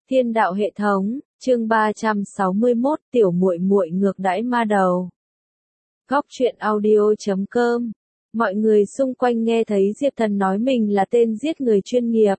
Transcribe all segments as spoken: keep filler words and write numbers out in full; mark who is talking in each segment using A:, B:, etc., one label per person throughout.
A: Thiên đạo hệ thống, chương ba trăm sáu mươi mốt, tiểu muội muội ngược đãi ma đầu. Góc truyện audio chấm com. Mọi người xung quanh nghe thấy Diệp Thần nói mình là tên giết người chuyên nghiệp.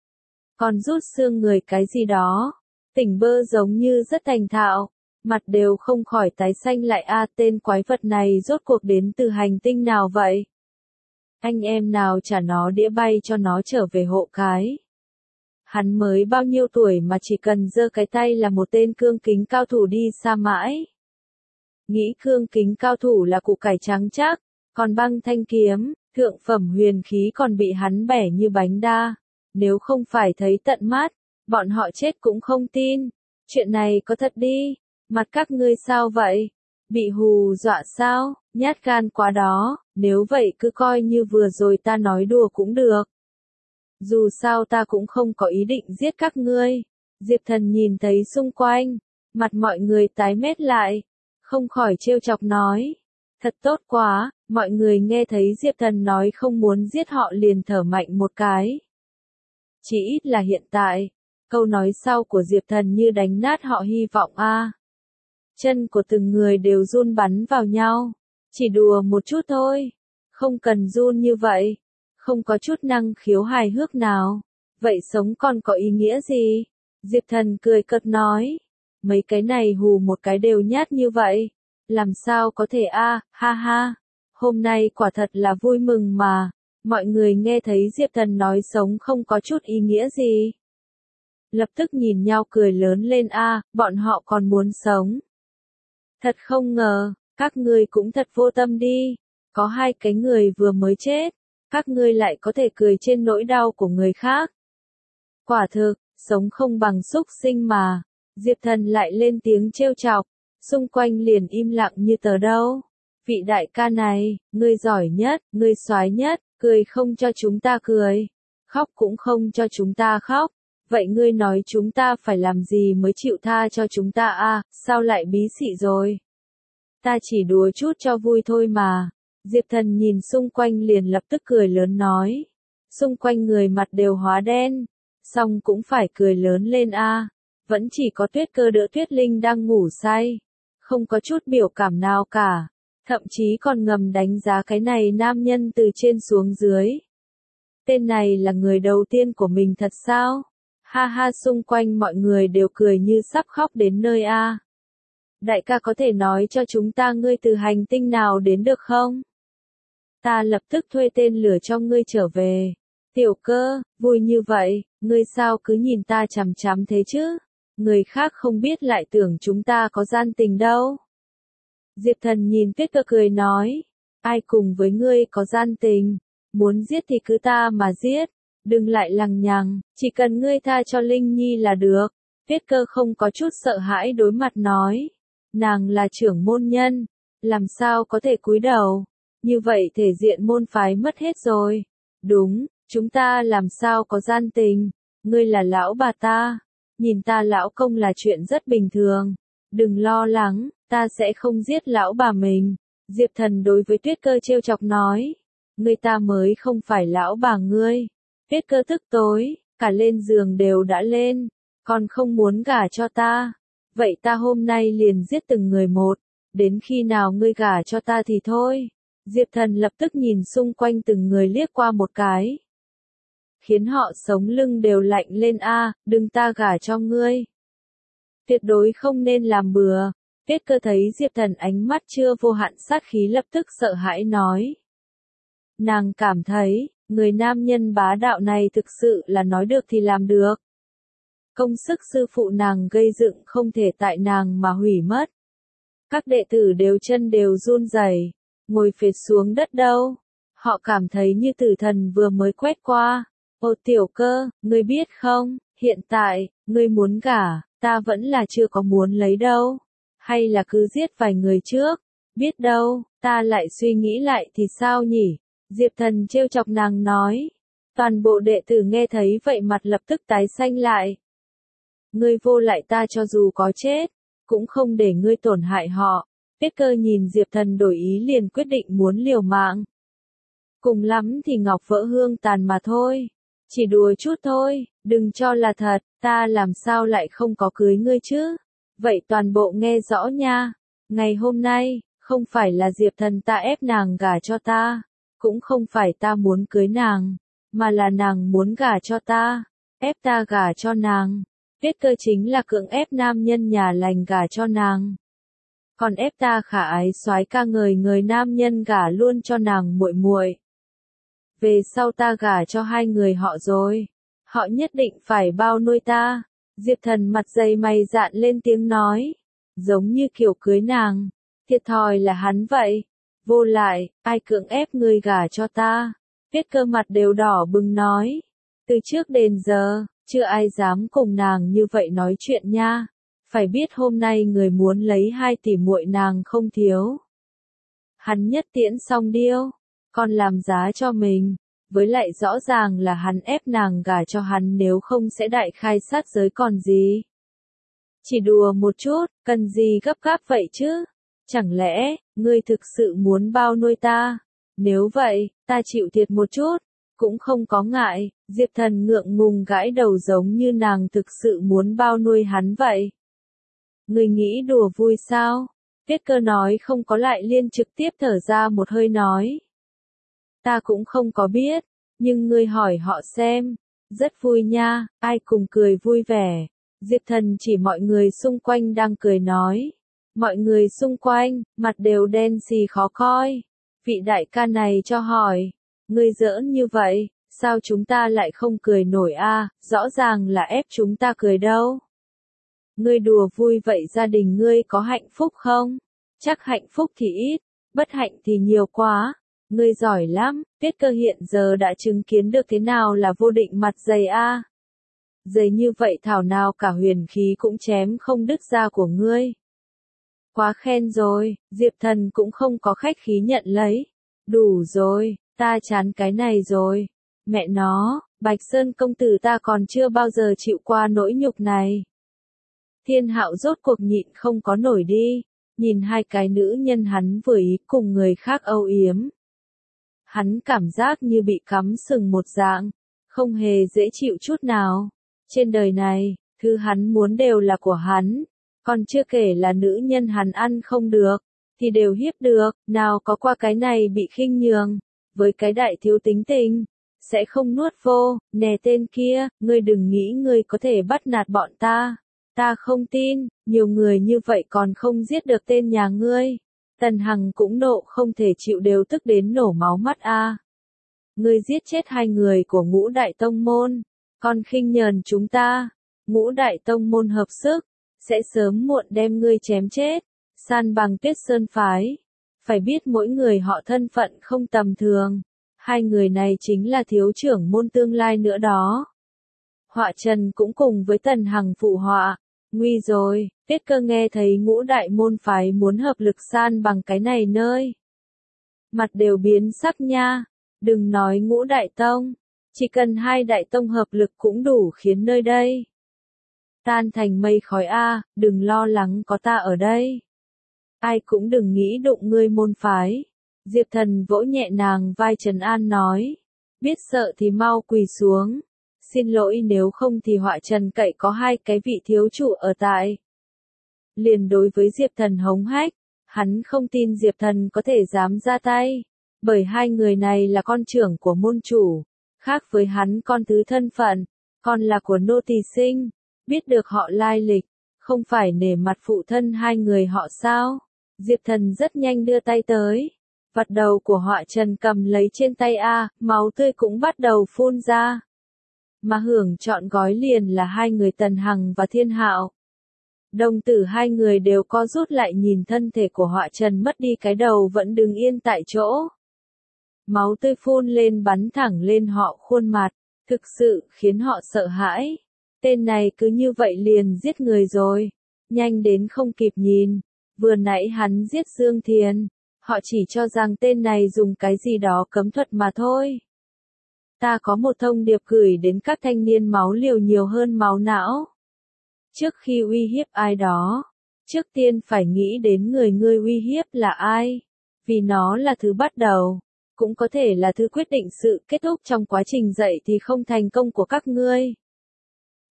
A: Còn rút xương người cái gì đó. Tỉnh bơ giống như rất thành thạo. Mặt đều không khỏi tái xanh lại a à, tên quái vật này rốt cuộc đến từ hành tinh nào vậy? Anh em nào trả nó đĩa bay cho nó trở về hộ cái. Hắn mới bao nhiêu tuổi mà chỉ cần giơ cái tay là một tên cương kính cao thủ đi xa mãi. Nghĩ cương kính cao thủ là củ cải trắng chắc, còn băng thanh kiếm, thượng phẩm huyền khí còn bị hắn bẻ như bánh đa. Nếu không phải thấy tận mắt, bọn họ chết cũng không tin. Chuyện này có thật đi, mặt các ngươi sao vậy? Bị hù dọa sao? Nhát gan quá đó, nếu vậy cứ coi như vừa rồi ta nói đùa cũng được. Dù sao ta cũng không có ý định giết các ngươi. Diệp Thần nhìn thấy xung quanh, mặt mọi người tái mét lại, không khỏi trêu chọc nói. Thật tốt quá, mọi người nghe thấy Diệp Thần nói không muốn giết họ liền thở mạnh một cái. Chỉ ít là hiện tại, câu nói sau của Diệp Thần như đánh nát họ hy vọng a. À. Chân của từng người đều run bắn vào nhau. Chỉ đùa một chút thôi, không cần run như vậy. Không có chút năng khiếu hài hước nào. Vậy sống còn có ý nghĩa gì? Diệp Thần cười cợt nói. Mấy cái này hù một cái đều nhát như vậy. Làm sao có thể a à, ha ha. Hôm nay quả thật là vui mừng mà. Mọi người nghe thấy Diệp Thần nói sống không có chút ý nghĩa gì. Lập tức nhìn nhau cười lớn lên a à, bọn họ còn muốn sống. Thật không ngờ, các ngươi cũng thật vô tâm đi. Có hai cái người vừa mới chết. Các ngươi lại có thể cười trên nỗi đau của người khác. Quả thực, sống không bằng súc sinh mà. Diệp Thần lại lên tiếng trêu chọc, xung quanh liền im lặng như tờ đâu. Vị đại ca này, ngươi giỏi nhất, ngươi soái nhất, cười không cho chúng ta cười, khóc cũng không cho chúng ta khóc. Vậy ngươi nói chúng ta phải làm gì mới chịu tha cho chúng ta a? À, sao lại bí xị rồi? Ta chỉ đùa chút cho vui thôi mà. Diệp Thần nhìn xung quanh liền lập tức cười lớn nói. Xung quanh người mặt đều hóa đen. Xong cũng phải cười lớn lên a. À. Vẫn chỉ có Tuyết Cơ đỡ Tuyết Linh đang ngủ say. Không có chút biểu cảm nào cả. Thậm chí còn ngầm đánh giá cái này nam nhân từ trên xuống dưới. Tên này là người đầu tiên của mình thật sao? Ha ha, xung quanh mọi người đều cười như sắp khóc đến nơi a. À. Đại ca có thể nói cho chúng ta ngươi từ hành tinh nào đến được không? Ta lập tức thuê tên lửa cho ngươi trở về. Tiểu Cơ, vui như vậy, ngươi sao cứ nhìn ta chằm chằm thế chứ? Người khác không biết lại tưởng chúng ta có gian tình đâu. Diệp Thần nhìn Tuyết Cơ cười nói. Ai cùng với ngươi có gian tình? Muốn giết thì cứ ta mà giết. Đừng lại lằng nhằng, chỉ cần ngươi tha cho Linh Nhi là được. Tuyết Cơ không có chút sợ hãi đối mặt nói. Nàng là trưởng môn nhân, làm sao có thể cúi đầu? Như vậy thể diện môn phái mất hết rồi. Đúng, chúng ta làm sao có gian tình? Ngươi là lão bà ta, nhìn ta lão công là chuyện rất bình thường. Đừng lo lắng, ta sẽ không giết lão bà mình. Diệp Thần đối với Tuyết Cơ trêu chọc nói. Ngươi ta mới không phải lão bà ngươi. Tuyết Cơ tức tối, cả lên giường đều đã lên. Còn không muốn gả cho ta. Vậy ta hôm nay liền giết từng người một. Đến khi nào ngươi gả cho ta thì thôi. Diệp Thần lập tức nhìn xung quanh từng người liếc qua một cái. Khiến họ sống lưng đều lạnh lên a, à, đừng ta gả cho ngươi. Tuyệt đối không nên làm bừa. Tuyết Cơ thấy Diệp Thần ánh mắt chưa vô hạn sát khí lập tức sợ hãi nói. Nàng cảm thấy, người nam nhân bá đạo này thực sự là nói được thì làm được. Công sức sư phụ nàng gây dựng không thể tại nàng mà hủy mất. Các đệ tử đều chân đều run rẩy. Ngồi phệt xuống đất đâu. Họ cảm thấy như tử thần vừa mới quét qua. Ô Tiểu Cơ, ngươi biết không, hiện tại, ngươi muốn gả, ta vẫn là chưa có muốn lấy đâu. Hay là cứ giết vài người trước. Biết đâu, ta lại suy nghĩ lại thì sao nhỉ? Diệp Thần trêu chọc nàng nói. Toàn bộ đệ tử nghe thấy vậy mặt lập tức tái xanh lại. Ngươi vô lại ta cho dù có chết, cũng không để ngươi tổn hại họ. Tuyết Cơ nhìn Diệp Thần đổi ý liền quyết định muốn liều mạng. Cùng lắm thì ngọc vỡ hương tàn mà thôi. Chỉ đùa chút thôi, Đừng cho là thật, ta làm sao lại không có cưới ngươi chứ? Vậy toàn bộ nghe rõ nha. Ngày hôm nay, không phải là Diệp Thần ta ép nàng gả cho ta, cũng không phải ta muốn cưới nàng, mà là nàng muốn gả cho ta, ép ta gả cho nàng. Tiết Cơ chính là cưỡng ép nam nhân nhà lành gả cho nàng. Còn ép ta khả ái soái ca ngời ngời nam nhân gả luôn cho nàng muội muội. Về sau ta gả cho hai người họ rồi, họ nhất định phải bao nuôi ta. Diệp Thần mặt dày mày dạn lên tiếng nói, giống như kiểu cưới nàng, thiệt thòi là hắn vậy. Vô lại, ai cưỡng ép ngươi gả cho ta? Tiết Cơ mặt đều đỏ bừng nói, từ trước đến giờ, chưa ai dám cùng nàng như vậy nói chuyện nha. Phải biết hôm nay người muốn lấy hai tỷ muội nàng không thiếu. Hắn nhất tiễn xong điêu, còn làm giá cho mình, với lại rõ ràng là hắn ép nàng gả cho hắn, nếu không sẽ đại khai sát giới còn gì. Chỉ đùa một chút, cần gì gấp gáp vậy chứ? Chẳng lẽ, ngươi thực sự muốn bao nuôi ta? Nếu vậy, ta chịu thiệt một chút, cũng không có ngại. Diệp Thần ngượng ngùng gãi đầu giống như nàng thực sự muốn bao nuôi hắn vậy. Ngươi nghĩ đùa vui sao? Tiết Cơ nói không có lại liên trực tiếp thở ra một hơi nói. Ta cũng không có biết, nhưng ngươi hỏi họ xem. Rất vui nha, ai cùng cười vui vẻ. Diệp Thần chỉ mọi người xung quanh đang cười nói. Mọi người xung quanh, mặt đều đen xì khó coi. Vị đại ca này cho hỏi, ngươi giỡn như vậy, sao chúng ta lại không cười nổi a? Rõ ràng là ép chúng ta cười đâu. Ngươi đùa vui vậy gia đình ngươi có hạnh phúc không? Chắc hạnh phúc thì ít, bất hạnh thì nhiều quá. Ngươi giỏi lắm, Tiết Cơ hiện giờ đã chứng kiến được thế nào là vô định mặt dày a. Dày như vậy thảo nào cả huyền khí cũng chém không đứt da của ngươi. Quá khen rồi, Diệp Thần cũng không có khách khí nhận lấy. Đủ rồi, ta chán cái này rồi. Mẹ nó, Bạch Sơn công tử ta còn chưa bao giờ chịu qua nỗi nhục này. Thiên Hạo rốt cuộc nhịn không có nổi đi, nhìn hai cái nữ nhân hắn vừa ý cùng người khác âu yếm. Hắn cảm giác như bị cắm sừng một dạng, không hề dễ chịu chút nào. Trên đời này, thứ hắn muốn đều là của hắn, còn chưa kể là nữ nhân hắn ăn không được, thì đều hiếp được, nào có qua cái này bị khinh nhường, với cái đại thiếu tính tình, sẽ không nuốt vô. Nè tên kia, ngươi đừng nghĩ ngươi có thể bắt nạt bọn ta, ta không tin, nhiều người như vậy còn không giết được tên nhà ngươi. Tần Hằng cũng nộ không thể chịu, đều tức đến nổ máu mắt a. À. Ngươi giết chết hai người của Ngũ Đại Tông Môn, còn khinh nhờn chúng ta. Ngũ Đại Tông Môn hợp sức, sẽ sớm muộn đem ngươi chém chết, san bằng Tuyết Sơn phái. Phải biết mỗi người họ thân phận không tầm thường, hai người này chính là thiếu trưởng môn tương lai nữa đó. Họa Trần cũng cùng với Tần Hằng phụ họa. Nguy rồi, Tiết Cơ nghe thấy Ngũ Đại môn phái muốn hợp lực san bằng cái này nơi. Mặt đều biến sắc nha, đừng nói Ngũ Đại Tông, chỉ cần hai Đại Tông hợp lực cũng đủ khiến nơi đây tan thành mây khói a. Đừng lo lắng, có ta ở đây. Ai cũng đừng nghĩ đụng ngươi môn phái. Diệp Thần vỗ nhẹ nàng vai trấn an nói, biết sợ thì mau quỳ xuống. Xin lỗi, nếu không thì Họa Trần cậy có hai cái vị thiếu chủ ở tại. Liền đối với Diệp Thần hống hách, hắn không tin Diệp Thần có thể dám ra tay, bởi hai người này là con trưởng của môn chủ, khác với hắn con thứ thân phận, còn là của nô tỳ sinh, biết được họ lai lịch, không phải nể mặt phụ thân hai người họ sao? Diệp Thần rất nhanh đưa tay tới, vặt đầu của Họa Trần cầm lấy trên tay a, máu tươi cũng bắt đầu phun ra. Mà hưởng trọn gói liền là hai người Tần Hằng và Thiên Hạo. Đồng tử hai người đều co rút lại nhìn thân thể của Họa Trần mất đi cái đầu vẫn đứng yên tại chỗ. Máu tươi phun lên bắn thẳng lên họ khuôn mặt, thực sự khiến họ sợ hãi. Tên này cứ như vậy liền giết người rồi, nhanh đến không kịp nhìn. Vừa nãy hắn giết Dương Thiền, họ chỉ cho rằng tên này dùng cái gì đó cấm thuật mà thôi. Ta có một thông điệp gửi đến các thanh niên máu liều nhiều hơn máu não. Trước khi uy hiếp ai đó, trước tiên phải nghĩ đến người ngươi uy hiếp là ai, vì nó là thứ bắt đầu, cũng có thể là thứ quyết định sự kết thúc trong quá trình dạy thì không thành công của các ngươi.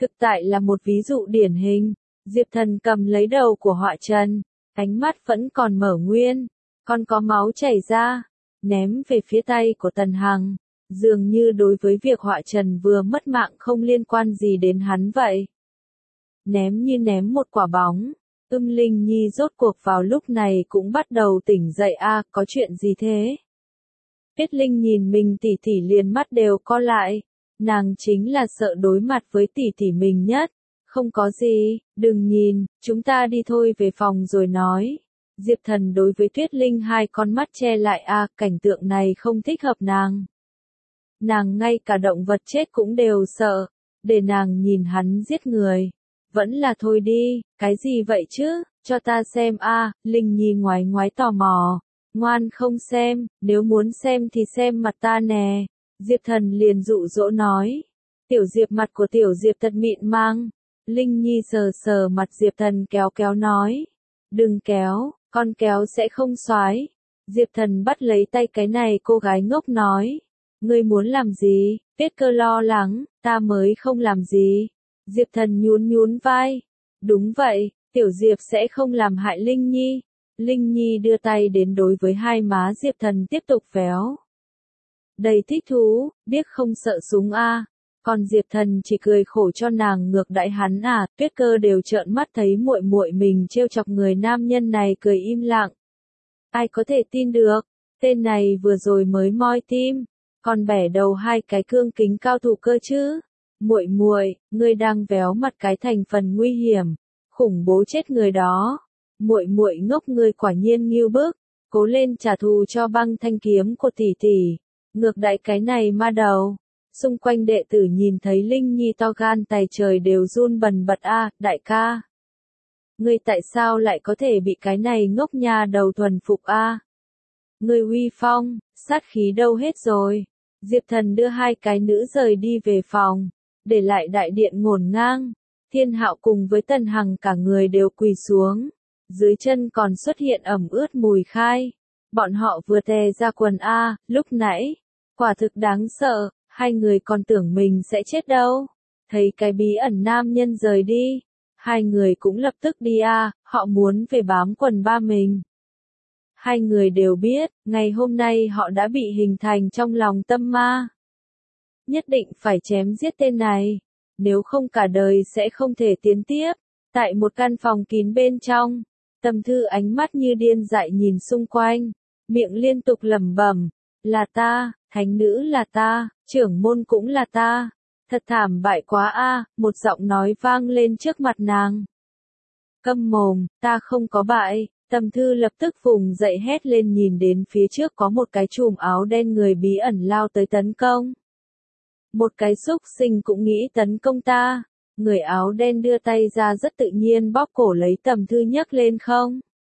A: Thực tại là một ví dụ điển hình. Diệp Thần cầm lấy đầu của Họa Trần, ánh mắt vẫn còn mở nguyên, còn có máu chảy ra, ném về phía tay của Tần Hằng, dường như đối với việc Họa Trần vừa mất mạng không liên quan gì đến hắn vậy. Ném như ném một quả bóng, Ưm Linh Nhi rốt cuộc vào lúc này cũng bắt đầu tỉnh dậy. A, à, có chuyện gì thế? Tuyết Linh nhìn mình tỷ tỷ liền mắt đều co lại, nàng chính là sợ đối mặt với tỷ tỷ mình nhất. Không có gì, đừng nhìn, chúng ta đi thôi, về phòng rồi nói. Diệp Thần đối với Tuyết Linh hai con mắt che lại. A, à, cảnh tượng này không thích hợp nàng. Nàng ngay cả động vật chết cũng đều sợ, để nàng nhìn hắn giết người. Vẫn là thôi đi, cái gì vậy chứ, cho ta xem. A, à, Linh Nhi ngoái ngoái tò mò. Ngoan không xem, nếu muốn xem thì xem mặt ta nè. Diệp Thần liền dụ dỗ nói. Tiểu Diệp, mặt của Tiểu Diệp thật mịn màng. Linh Nhi sờ sờ mặt Diệp Thần kéo kéo nói. Đừng kéo, con kéo sẽ không xoái. Diệp Thần bắt lấy tay cái này cô gái ngốc nói. Ngươi muốn làm gì? Tuyết Cơ lo lắng. Ta mới không làm gì. Diệp Thần nhún nhún vai. Đúng vậy, Tiểu Diệp sẽ không làm hại Linh Nhi. Linh Nhi đưa tay đến đối với hai má Diệp Thần tiếp tục véo. Đầy thích thú, điếc không sợ súng a. À. Còn Diệp Thần chỉ cười khổ cho nàng ngược đãi hắn. À, Tuyết Cơ đều trợn mắt thấy muội muội mình trêu chọc người nam nhân này, cười im lặng. Ai có thể tin được, tên này vừa rồi mới moi tim, còn bẻ đầu hai cái cương kính cao thủ cơ chứ. Muội muội, ngươi đang véo mặt cái thành phần nguy hiểm, khủng bố chết người đó. Muội muội ngốc, ngươi quả nhiên ngưu bức, cố lên trả thù cho băng thanh kiếm của tỷ tỷ. Ngược đãi cái này ma đầu. Xung quanh đệ tử nhìn thấy Linh Nhi to gan tày trời đều run bần bật. A, à, đại ca, ngươi tại sao lại có thể bị cái này ngốc nha đầu thuần phục a? À? Ngươi uy phong, sát khí đâu hết rồi? Diệp Thần đưa hai cái nữ rời đi về phòng, để lại đại điện ngổn ngang. Thiên Hạo cùng với Tần Hằng cả người đều quỳ xuống, dưới chân còn xuất hiện ẩm ướt mùi khai. Bọn họ vừa tè ra quần. A, à, lúc nãy, quả thực đáng sợ, hai người còn tưởng mình sẽ chết đâu. Thấy cái bí ẩn nam nhân rời đi, hai người cũng lập tức đi. A, à, họ muốn về bám quần ba mình. Hai người đều biết, ngày hôm nay họ đã bị hình thành trong lòng tâm ma. Nhất định phải chém giết tên này, nếu không cả đời sẽ không thể tiến tiếp. Tại một căn phòng kín bên trong, Tầm Thư ánh mắt như điên dại nhìn xung quanh, miệng liên tục lẩm bẩm, là ta, thánh nữ là ta, trưởng môn cũng là ta. Thật thảm bại quá a, à, một giọng nói vang lên trước mặt nàng. Câm mồm, ta không có bại. Tầm Thư lập tức vùng dậy hét lên, nhìn đến phía trước có một cái chùm áo đen người bí ẩn lao tới tấn công. Một cái xúc sinh cũng nghĩ tấn công ta. Người áo đen đưa tay ra rất tự nhiên bóp cổ lấy Tầm Thư nhấc lên không.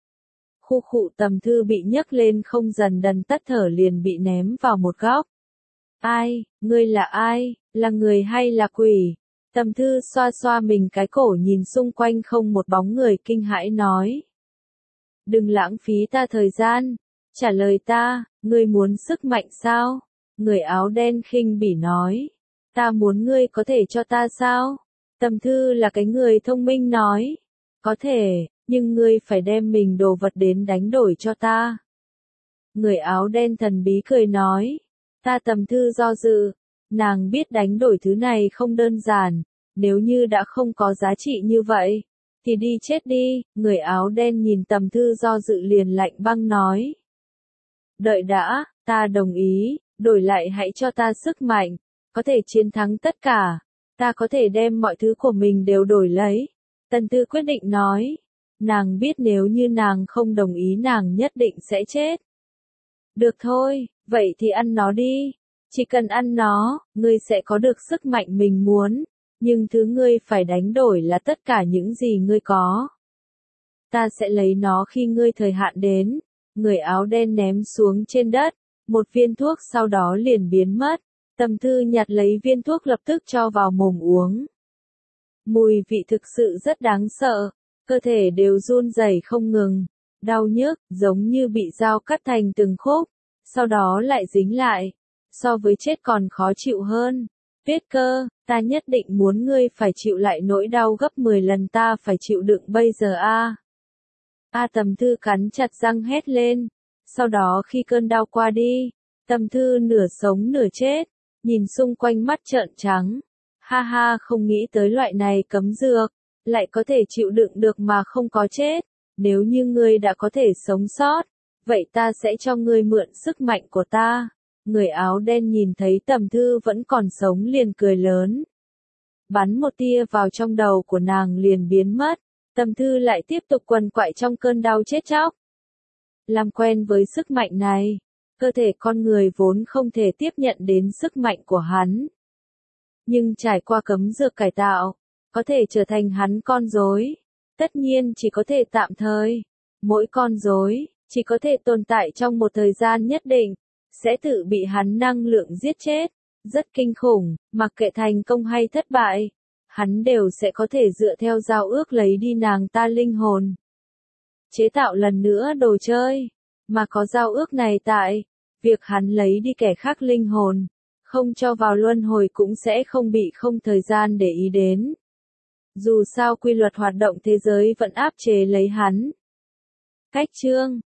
A: Khu khụ, Tầm Thư bị nhấc lên không, dần dần tắt thở liền bị ném vào một góc. Ai, ngươi là ai, là người hay là quỷ? Tầm Thư xoa xoa mình cái cổ, nhìn xung quanh không một bóng người, kinh hãi nói. Đừng lãng phí ta thời gian, trả lời ta, ngươi muốn sức mạnh sao? Người áo đen khinh bỉ nói. Ta muốn, ngươi có thể cho ta sao? Tầm Thư là cái người thông minh nói. Có thể, nhưng ngươi phải đem mình đồ vật đến đánh đổi cho ta. Người áo đen thần bí cười nói. Ta Tầm Thư do dự, nàng biết đánh đổi thứ này không đơn giản, nếu như đã không có giá trị như vậy, thì đi chết đi. Người áo đen nhìn Tầm Thư do dự liền lạnh băng nói. Đợi đã, ta đồng ý, đổi lại hãy cho ta sức mạnh, có thể chiến thắng tất cả, ta có thể đem mọi thứ của mình đều đổi lấy. Tần Thư quyết định nói, nàng biết nếu như nàng không đồng ý nàng nhất định sẽ chết. Được thôi, vậy thì ăn nó đi, chỉ cần ăn nó, ngươi sẽ có được sức mạnh mình muốn, nhưng thứ ngươi phải đánh đổi là tất cả những gì ngươi có. Ta sẽ lấy nó khi ngươi thời hạn đến. Người áo đen ném xuống trên đất một viên thuốc, sau đó liền biến mất. Tầm Thư nhặt lấy viên thuốc lập tức cho vào mồm uống. Mùi vị thực sự rất đáng sợ, cơ thể đều run rẩy không ngừng, đau nhức, giống như bị dao cắt thành từng khúc, sau đó lại dính lại, so với chết còn khó chịu hơn. Viết cơ, ta nhất định muốn ngươi phải chịu lại nỗi đau gấp mười lần ta phải chịu đựng bây giờ a. A Tầm Thư cắn chặt răng hét lên. Sau đó khi cơn đau qua đi, Tầm Thư nửa sống nửa chết, nhìn xung quanh mắt trợn trắng. Ha ha, không nghĩ tới loại này cấm dược, lại có thể chịu đựng được mà không có chết. Nếu như ngươi đã có thể sống sót, vậy ta sẽ cho ngươi mượn sức mạnh của ta. Người áo đen nhìn thấy Tầm Thư vẫn còn sống liền cười lớn. Bắn một tia vào trong đầu của nàng liền biến mất. Tầm Thư lại tiếp tục quằn quại trong cơn đau chết chóc. Làm quen với sức mạnh này, cơ thể con người vốn không thể tiếp nhận đến sức mạnh của hắn. Nhưng trải qua cấm dược cải tạo, có thể trở thành hắn con rối. Tất nhiên chỉ có thể tạm thời. Mỗi con rối chỉ có thể tồn tại trong một thời gian nhất định, sẽ tự bị hắn năng lượng giết chết. Rất kinh khủng, mặc kệ thành công hay thất bại, hắn đều sẽ có thể dựa theo giao ước lấy đi nàng ta linh hồn. Chế tạo lần nữa đồ chơi, mà có giao ước này tại, việc hắn lấy đi kẻ khác linh hồn, không cho vào luân hồi cũng sẽ không bị không thời gian để ý đến. Dù sao quy luật hoạt động thế giới vẫn áp chế lấy hắn. Cách chương